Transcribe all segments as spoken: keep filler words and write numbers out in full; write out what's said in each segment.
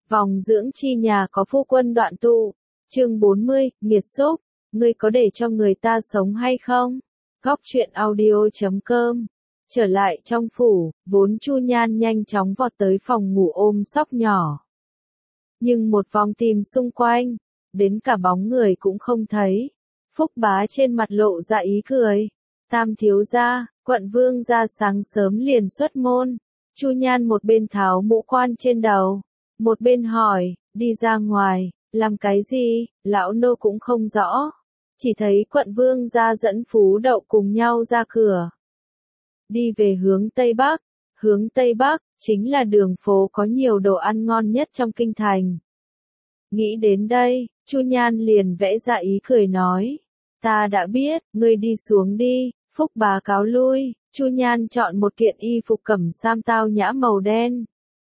Vòng dưỡng chi nhà có phu quân đoạn tụ. Chương bốn mươi, nghiệt xúc, ngươi có để cho người ta sống hay không? Góc truyện audio chấm com. Trở lại trong phủ, vốn Chu Nhan nhanh chóng vọt tới phòng ngủ ôm sóc nhỏ. Nhưng một vòng tìm xung quanh, đến cả bóng người cũng không thấy. Phúc Bá trên mặt lộ ra ý cười. Tam thiếu gia, quận vương gia sáng sớm liền xuất môn. Chu Nhan một bên tháo mũ quan trên đầu, một bên hỏi, đi ra ngoài, làm cái gì, lão nô cũng không rõ. Chỉ thấy quận vương gia dẫn Phú Đậu cùng nhau ra cửa. Đi về hướng Tây Bắc, hướng Tây Bắc, chính là đường phố có nhiều đồ ăn ngon nhất trong kinh thành. Nghĩ đến đây, Chu Nhan liền vẽ ra ý cười nói, ta đã biết, ngươi đi xuống đi. Phúc Bá cáo lui, Chu Nhan chọn một kiện y phục cẩm sam tao nhã màu đen.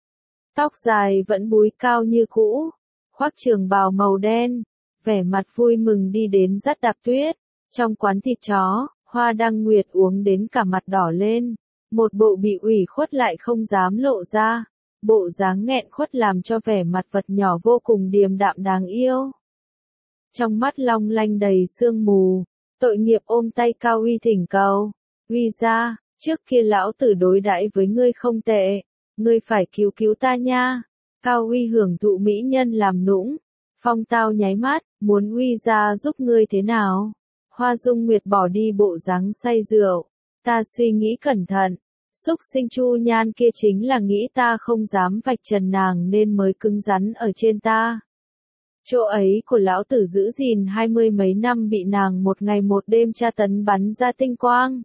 Tóc dài vẫn búi cao như cũ, khoác trường bào màu đen, vẻ mặt vui mừng đi đến dắt đạp tuyết. Trong quán thịt chó, Hoa Đăng Nguyệt uống đến cả mặt đỏ lên, một bộ bị ủy khuất lại không dám lộ ra, bộ dáng nghẹn khuất làm cho vẻ mặt vật nhỏ vô cùng điềm đạm đáng yêu. Trong mắt long lanh đầy sương mù, tội nghiệp ôm tay Cao Uy thỉnh cầu, Uy gia, trước kia lão tử đối đãi với ngươi không tệ, ngươi phải cứu cứu ta nha. Cao Uy hưởng thụ mỹ nhân làm nũng, phong tao nháy mắt, muốn Uy gia giúp ngươi thế nào? Hoa Dung Nguyệt bỏ đi bộ dáng say rượu, ta suy nghĩ cẩn thận, xúc sinh Chu Nhan kia chính là nghĩ ta không dám vạch trần nàng nên mới cứng rắn ở trên ta. Chỗ ấy của lão tử giữ gìn hai mươi mấy năm bị nàng một ngày một đêm tra tấn bắn ra tinh quang.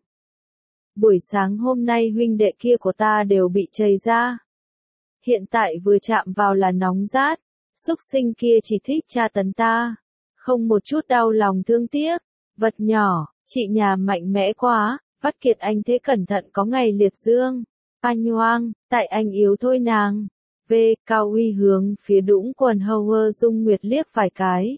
Buổi sáng hôm nay huynh đệ kia của ta đều bị chảy ra. Hiện tại vừa chạm vào là nóng rát, xúc sinh kia chỉ thích tra tấn ta. Không một chút đau lòng thương tiếc, vật nhỏ, chị nhà mạnh mẽ quá, vắt kiệt anh thế cẩn thận có ngày liệt dương. Anh hoang, tại anh yếu thôi nàng. V. Cao Uy hướng phía đũng quần Hầu Dung Nguyệt liếc vài cái.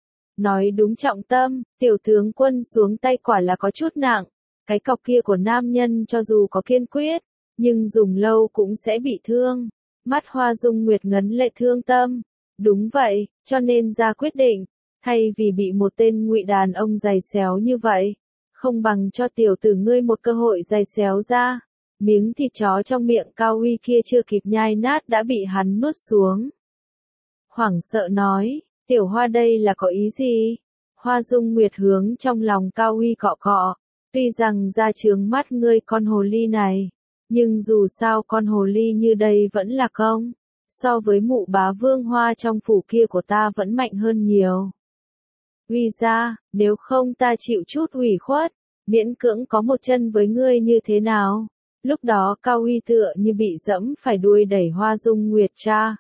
Nói đúng trọng tâm, tiểu tướng quân xuống tay quả là có chút nặng. Cái cọc kia của nam nhân cho dù có kiên quyết, nhưng dùng lâu cũng sẽ bị thương. Mắt Hoa Dung Nguyệt ngấn lệ thương tâm. Đúng vậy, cho nên ra quyết định, thay vì bị một tên ngụy đàn ông giày xéo như vậy, không bằng cho tiểu tử ngươi một cơ hội giày xéo ra. Miếng thịt chó trong miệng Cao Uy kia chưa kịp nhai nát đã bị hắn nuốt xuống. Hoảng sợ nói, tiểu Hoa đây là có ý gì? Hoa Dung Nguyệt hướng trong lòng Cao Uy cọ cọ, tuy rằng ra trướng mắt ngươi con hồ ly này, nhưng dù sao con hồ ly như đây vẫn là công, so với mụ bá vương Hoa trong phủ kia của ta vẫn mạnh hơn nhiều. Uy gia, nếu không ta chịu chút ủy khuất, miễn cưỡng có một chân với ngươi như thế nào? Lúc đó Cao Uy tựa như bị dẫm phải đuôi đẩy Hoa Dung Nguyệt ra.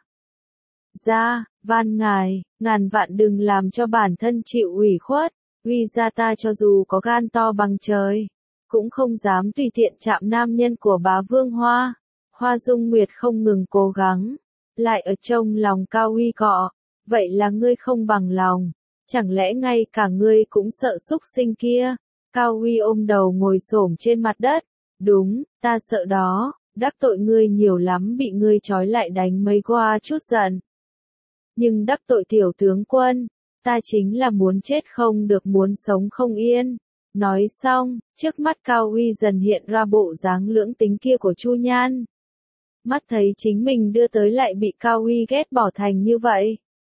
Ra, van ngài, ngàn vạn đừng làm cho bản thân chịu ủy khuất, Uy gia ta cho dù có gan to bằng trời, cũng không dám tùy tiện chạm nam nhân của bá vương Hoa. Hoa Dung Nguyệt không ngừng cố gắng, lại ở trong lòng Cao Uy cọ, vậy là ngươi không bằng lòng, chẳng lẽ ngay cả ngươi cũng sợ xúc sinh kia? Cao Uy ôm đầu ngồi xổm trên mặt đất. Đúng, ta sợ đó, đắc tội ngươi nhiều lắm bị ngươi trói lại đánh mấy qua chút giận. Nhưng đắc tội tiểu tướng quân, ta chính là muốn chết không được muốn sống không yên. Nói xong, trước mắt Cao Uy dần hiện ra bộ dáng lưỡng tính kia của Chu Nhan. Mắt thấy chính mình đưa tới lại bị Cao Uy ghét bỏ thành như vậy.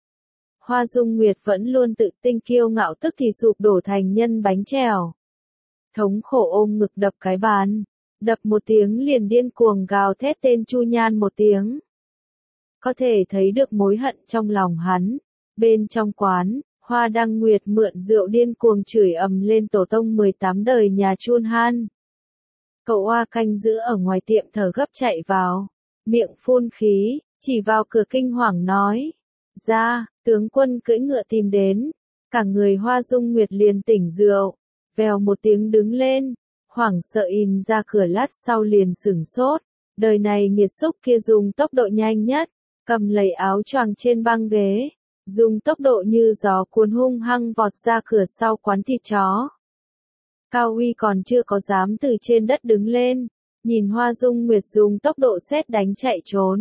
Hoa Dung Nguyệt vẫn luôn tự tin kiêu ngạo tức thì sụp đổ thành nhân bánh trèo. Thống khổ ôm ngực đập cái bàn. Đập một tiếng liền điên cuồng gào thét tên Chu Nhan một tiếng. Có thể thấy được mối hận trong lòng hắn. Bên trong quán, Hoa Đăng Nguyệt mượn rượu điên cuồng chửi ầm lên tổ tông mười tám đời nhà Chun Han. Cậu Hoa canh giữ ở ngoài tiệm thở gấp chạy vào, miệng phun khí, chỉ vào cửa kinh hoàng nói. Ra, tướng quân cưỡi ngựa tìm đến. Cả người Hoa Dung Nguyệt liền tỉnh rượu, vèo một tiếng đứng lên. Hoảng sợ in ra cửa lát sau liền sửng sốt, đời này nghiệt xúc kia dùng tốc độ nhanh nhất, cầm lấy áo choàng trên băng ghế, dùng tốc độ như gió cuốn hung hăng vọt ra cửa sau quán thịt chó. Cao Uy còn chưa có dám từ trên đất đứng lên, nhìn Hoa Dung Nguyệt dùng tốc độ sét đánh chạy trốn,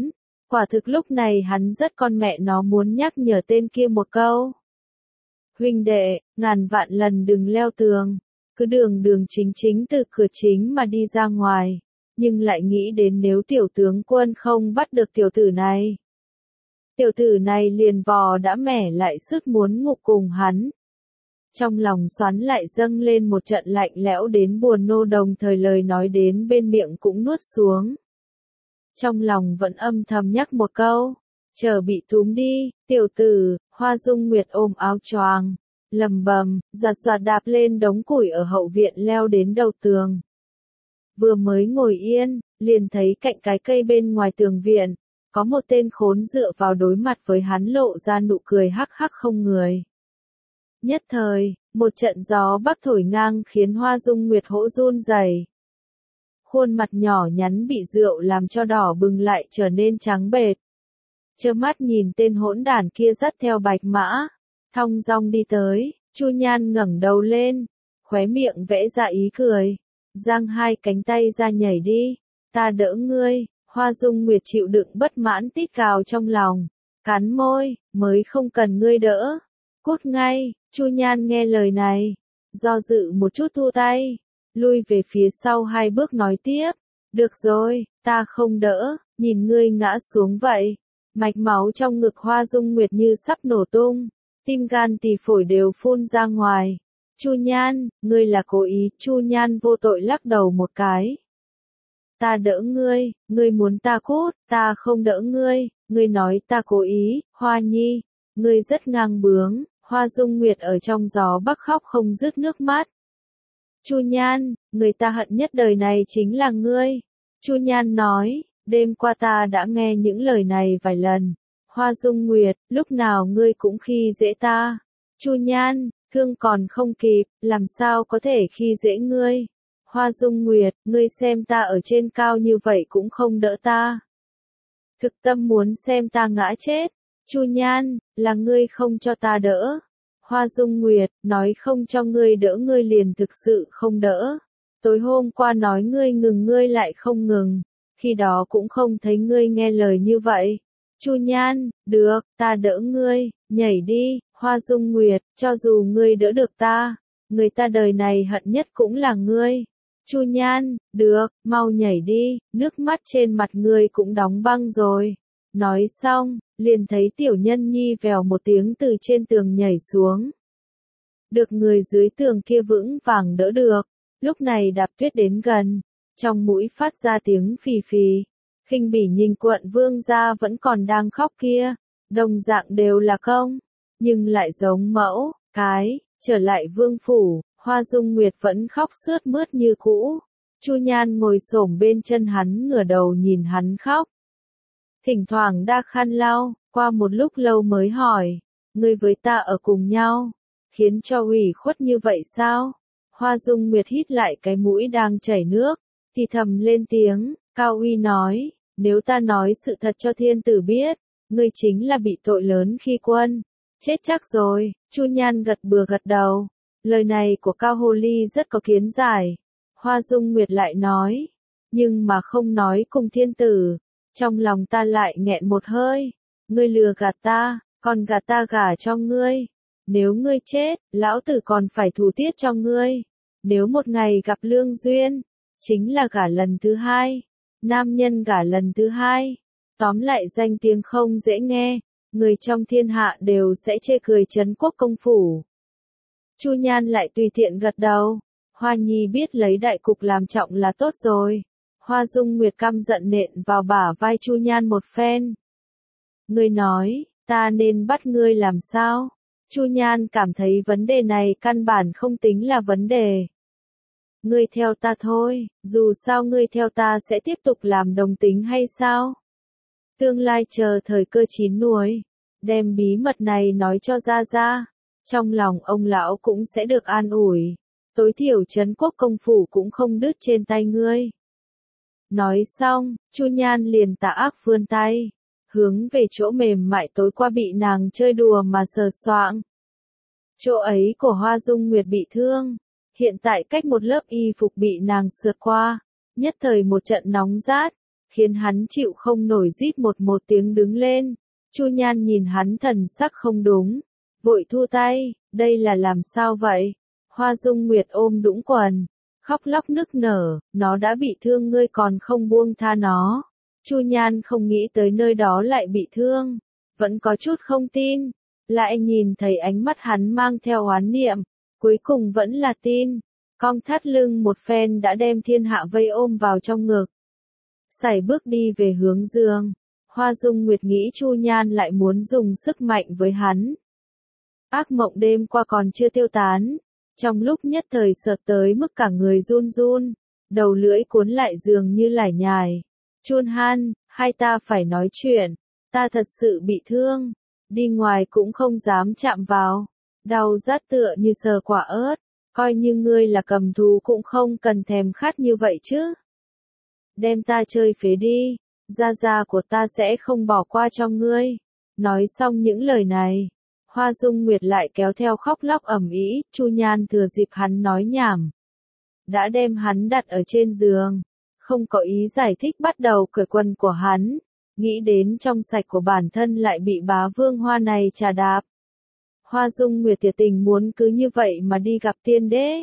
Quả thực lúc này hắn rất con mẹ nó muốn nhắc nhở tên kia một câu. Huynh đệ, ngàn vạn lần đừng leo tường, cứ đường đường chính chính từ cửa chính mà đi ra ngoài, nhưng lại nghĩ đến nếu tiểu tướng quân không bắt được tiểu tử này. Tiểu tử này liền vò đã mẻ lại sức muốn ngục cùng hắn. Trong lòng xoắn lại dâng lên một trận lạnh lẽo đến buồn nôn, đồng thời lời nói đến bên miệng cũng nuốt xuống. Trong lòng vẫn âm thầm nhắc một câu, chờ bị túm đi, tiểu tử. Hoa Dung Nguyệt ôm áo choàng, lầm bầm, giọt giọt đạp lên đống củi ở hậu viện leo đến đầu tường. Vừa mới ngồi yên, liền thấy cạnh cái cây bên ngoài tường viện, có một tên khốn dựa vào đối mặt với hắn lộ ra nụ cười hắc hắc không người. Nhất thời, một trận gió bắc thổi ngang khiến Hoa Dung Nguyệt hỗ run rẩy. Khuôn mặt nhỏ nhắn bị rượu làm cho đỏ bừng lại trở nên trắng bệch. Trơ mắt nhìn tên hỗn đản kia dắt theo bạch mã, thong dong đi tới, Chu Nhan ngẩng đầu lên, khóe miệng vẽ ra ý cười, giang hai cánh tay ra nhảy đi, ta đỡ ngươi. Hoa Dung Nguyệt chịu đựng bất mãn tít cào trong lòng, cắn môi, mới không cần ngươi đỡ, cút ngay. Chu Nhan nghe lời này, do dự một chút thu tay, lui về phía sau hai bước nói tiếp, được rồi, ta không đỡ, nhìn ngươi ngã xuống vậy. Mạch máu trong ngực Hoa Dung Nguyệt như sắp nổ tung, tim gan tỳ phổi đều phun ra ngoài. Chu Nhan, ngươi là cố ý. Chu Nhan vô tội lắc đầu một cái. Ta đỡ ngươi, ngươi muốn ta cút, ta không đỡ ngươi, ngươi nói ta cố ý. Hoa Nhi, ngươi rất ngang bướng. Hoa Dung Nguyệt ở trong gió bắc khóc không dứt nước mắt. Chu Nhan, người ta hận nhất đời này chính là ngươi. Chu Nhan nói, đêm qua ta đã nghe những lời này vài lần. Hoa Dung Nguyệt, lúc nào ngươi cũng khi dễ ta. Chu Nhan, thương còn không kịp, làm sao có thể khi dễ ngươi. Hoa Dung Nguyệt, ngươi xem ta ở trên cao như vậy cũng không đỡ ta. Thực tâm muốn xem ta ngã chết. Chu Nhan, là ngươi không cho ta đỡ. Hoa Dung Nguyệt, nói không cho ngươi đỡ ngươi liền thực sự không đỡ. Tối hôm qua nói ngươi ngừng ngươi lại không ngừng, khi đó cũng không thấy ngươi nghe lời như vậy. Chu Nhan, được, ta đỡ ngươi, nhảy đi. Hoa Dung Nguyệt, cho dù ngươi đỡ được ta, người ta đời này hận nhất cũng là ngươi. Chu Nhan, được, mau nhảy đi, nước mắt trên mặt ngươi cũng đóng băng rồi. Nói xong, liền thấy Tiểu Nhân Nhi vèo một tiếng từ trên tường nhảy xuống. Được người dưới tường kia vững vàng đỡ được, lúc này Đạp Tuyết đến gần, trong mũi phát ra tiếng phì phì. Khinh bỉ nhìn quận vương gia vẫn còn đang khóc kia, đồng dạng đều là công, nhưng lại giống mẫu, cái, trở lại vương phủ, Hoa Dung Nguyệt vẫn khóc sướt mướt như cũ. Chu Nhan ngồi xổm bên chân hắn ngửa đầu nhìn hắn khóc. Thỉnh thoảng đa khăn lau, qua một lúc lâu mới hỏi, ngươi với ta ở cùng nhau, khiến cho ủy khuất như vậy sao? Hoa Dung Nguyệt hít lại cái mũi đang chảy nước, thì thầm lên tiếng, Cao Uy nói, nếu ta nói sự thật cho thiên tử biết, ngươi chính là bị tội lớn khi quân, chết chắc rồi. Chu Nhan gật bừa gật đầu, lời này của Cao Hồ Ly rất có kiến giải. Hoa Dung Nguyệt lại nói, nhưng mà không nói cùng thiên tử, trong lòng ta lại nghẹn một hơi, ngươi lừa gạt ta, còn gạt ta gả cho ngươi. Nếu ngươi chết, lão tử còn phải thủ tiết cho ngươi. Nếu một ngày gặp lương duyên, chính là gả lần thứ hai. Nam nhân gả lần thứ hai. Tóm lại danh tiếng không dễ nghe, người trong thiên hạ đều sẽ chê cười trấn quốc công phủ. Chu Nhan lại tùy tiện gật đầu. Hoa Nhi biết lấy đại cục làm trọng là tốt rồi. Hoa Dung Nguyệt căm giận nện vào bả vai Chu Nhan một phen. Ngươi nói, ta nên bắt ngươi làm sao? Chu Nhan cảm thấy vấn đề này căn bản không tính là vấn đề. Ngươi theo ta thôi, dù sao ngươi theo ta sẽ tiếp tục làm đồng tính hay sao? Tương lai chờ thời cơ chín muồi, đem bí mật này nói cho ra ra, trong lòng ông lão cũng sẽ được an ủi. Tối thiểu trấn quốc công phủ cũng không đứt trên tay ngươi. Nói xong, Chu Nhan liền tà ác vươn tay, hướng về chỗ mềm mại tối qua bị nàng chơi đùa mà sờ soạng. Chỗ ấy của Hoa Dung Nguyệt bị thương, hiện tại cách một lớp y phục bị nàng sượt qua, nhất thời một trận nóng rát, khiến hắn chịu không nổi rít một một tiếng đứng lên. Chu Nhan nhìn hắn thần sắc không đúng, vội thu tay, đây là làm sao vậy? Hoa Dung Nguyệt ôm đũng quần, khóc lóc nức nở, nó đã bị thương ngươi còn không buông tha nó. Chu Nhan không nghĩ tới nơi đó lại bị thương, vẫn có chút không tin, lại nhìn thấy ánh mắt hắn mang theo oán niệm, cuối cùng vẫn là tin, cong thắt lưng một phen đã đem thiên hạ vây ôm vào trong ngực. Sải bước đi về hướng giường, Hoa Dung Nguyệt nghĩ Chu Nhan lại muốn dùng sức mạnh với hắn. Ác mộng đêm qua còn chưa tiêu tán, trong lúc nhất thời sợ tới mức cả người run run, đầu lưỡi cuốn lại giường như lải nhải. Chun Han, hai ta phải nói chuyện, ta thật sự bị thương, đi ngoài cũng không dám chạm vào, đau rát tựa như sờ quả ớt, coi như ngươi là cầm thú cũng không cần thèm khát như vậy chứ. Đem ta chơi phế đi, gia gia của ta sẽ không bỏ qua cho ngươi. Nói xong những lời này, Hoa Dung Nguyệt lại kéo theo khóc lóc ầm ĩ, Chu Nhan thừa dịp hắn nói nhảm, đã đem hắn đặt ở trên giường, không có ý giải thích bắt đầu cởi quần của hắn, nghĩ đến trong sạch của bản thân lại bị bá vương Hoa này trà đạp. Hoa Dung Nguyệt thiệt tình muốn cứ như vậy mà đi gặp tiên đế.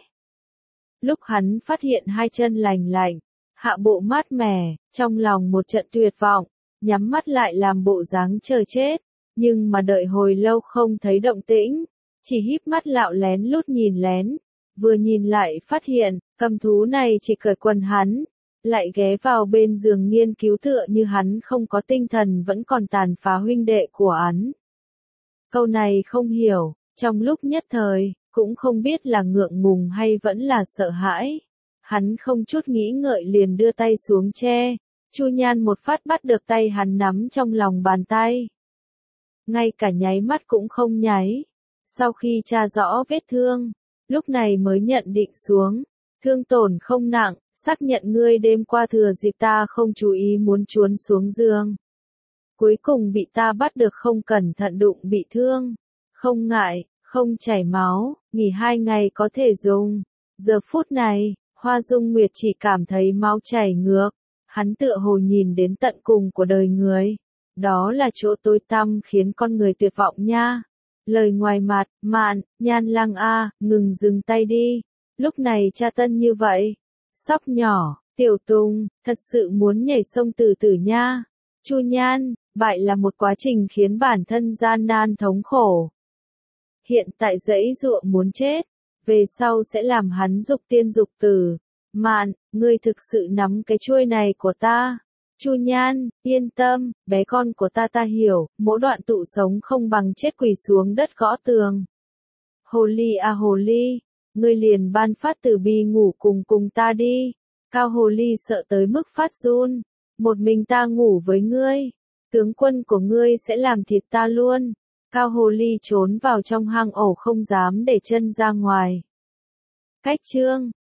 Lúc hắn phát hiện hai chân lành lạnh, hạ bộ mát mẻ, trong lòng một trận tuyệt vọng, nhắm mắt lại làm bộ dáng chờ chết, nhưng mà đợi hồi lâu không thấy động tĩnh, chỉ híp mắt lạo lén lút nhìn lén, vừa nhìn lại phát hiện, cầm thú này chỉ cởi quần hắn, lại ghé vào bên giường nghiên cứu tựa như hắn không có tinh thần vẫn còn tàn phá huynh đệ của hắn. Câu này không hiểu, trong lúc nhất thời, cũng không biết là ngượng ngùng hay vẫn là sợ hãi. Hắn không chút nghĩ ngợi liền đưa tay xuống che, Chu Nhan một phát bắt được tay hắn nắm trong lòng bàn tay. Ngay cả nháy mắt cũng không nháy. Sau khi tra rõ vết thương, lúc này mới nhận định xuống, thương tổn không nặng, xác nhận ngươi đêm qua thừa dịp ta không chú ý muốn trốn xuống giường. Cuối cùng bị ta bắt được không cẩn thận đụng bị thương. Không ngại, không chảy máu, nghỉ hai ngày có thể dùng. Giờ phút này, Hoa Dung Nguyệt chỉ cảm thấy máu chảy ngược, hắn tựa hồ nhìn đến tận cùng của đời người. Đó là chỗ tối tăm khiến con người tuyệt vọng nha. Lời ngoài mặt, Mạn, Nhan Lăng a, ngừng dừng tay đi. Lúc này cha tân như vậy. Sóc nhỏ, Tiểu Tùng, thật sự muốn nhảy sông từ tử nha. Chu Nhan, bại là một quá trình khiến bản thân gian nan thống khổ. Hiện tại dãy dụa muốn chết, về sau sẽ làm hắn dục tiên dục tử. Mạn, ngươi thực sự nắm cái chuôi này của ta. Chu Nhan, yên tâm, bé con của ta ta hiểu, mỗi đoạn tụ sống không bằng chết quỳ xuống đất gõ tường. Hồ ly à hồ ly, ngươi liền ban phát từ bi ngủ cùng cùng ta đi. Cao hồ ly sợ tới mức phát run, một mình ta ngủ với ngươi, tướng quân của ngươi sẽ làm thịt ta luôn. Cao hồ ly trốn vào trong hang ổ không dám để chân ra ngoài. Cách chương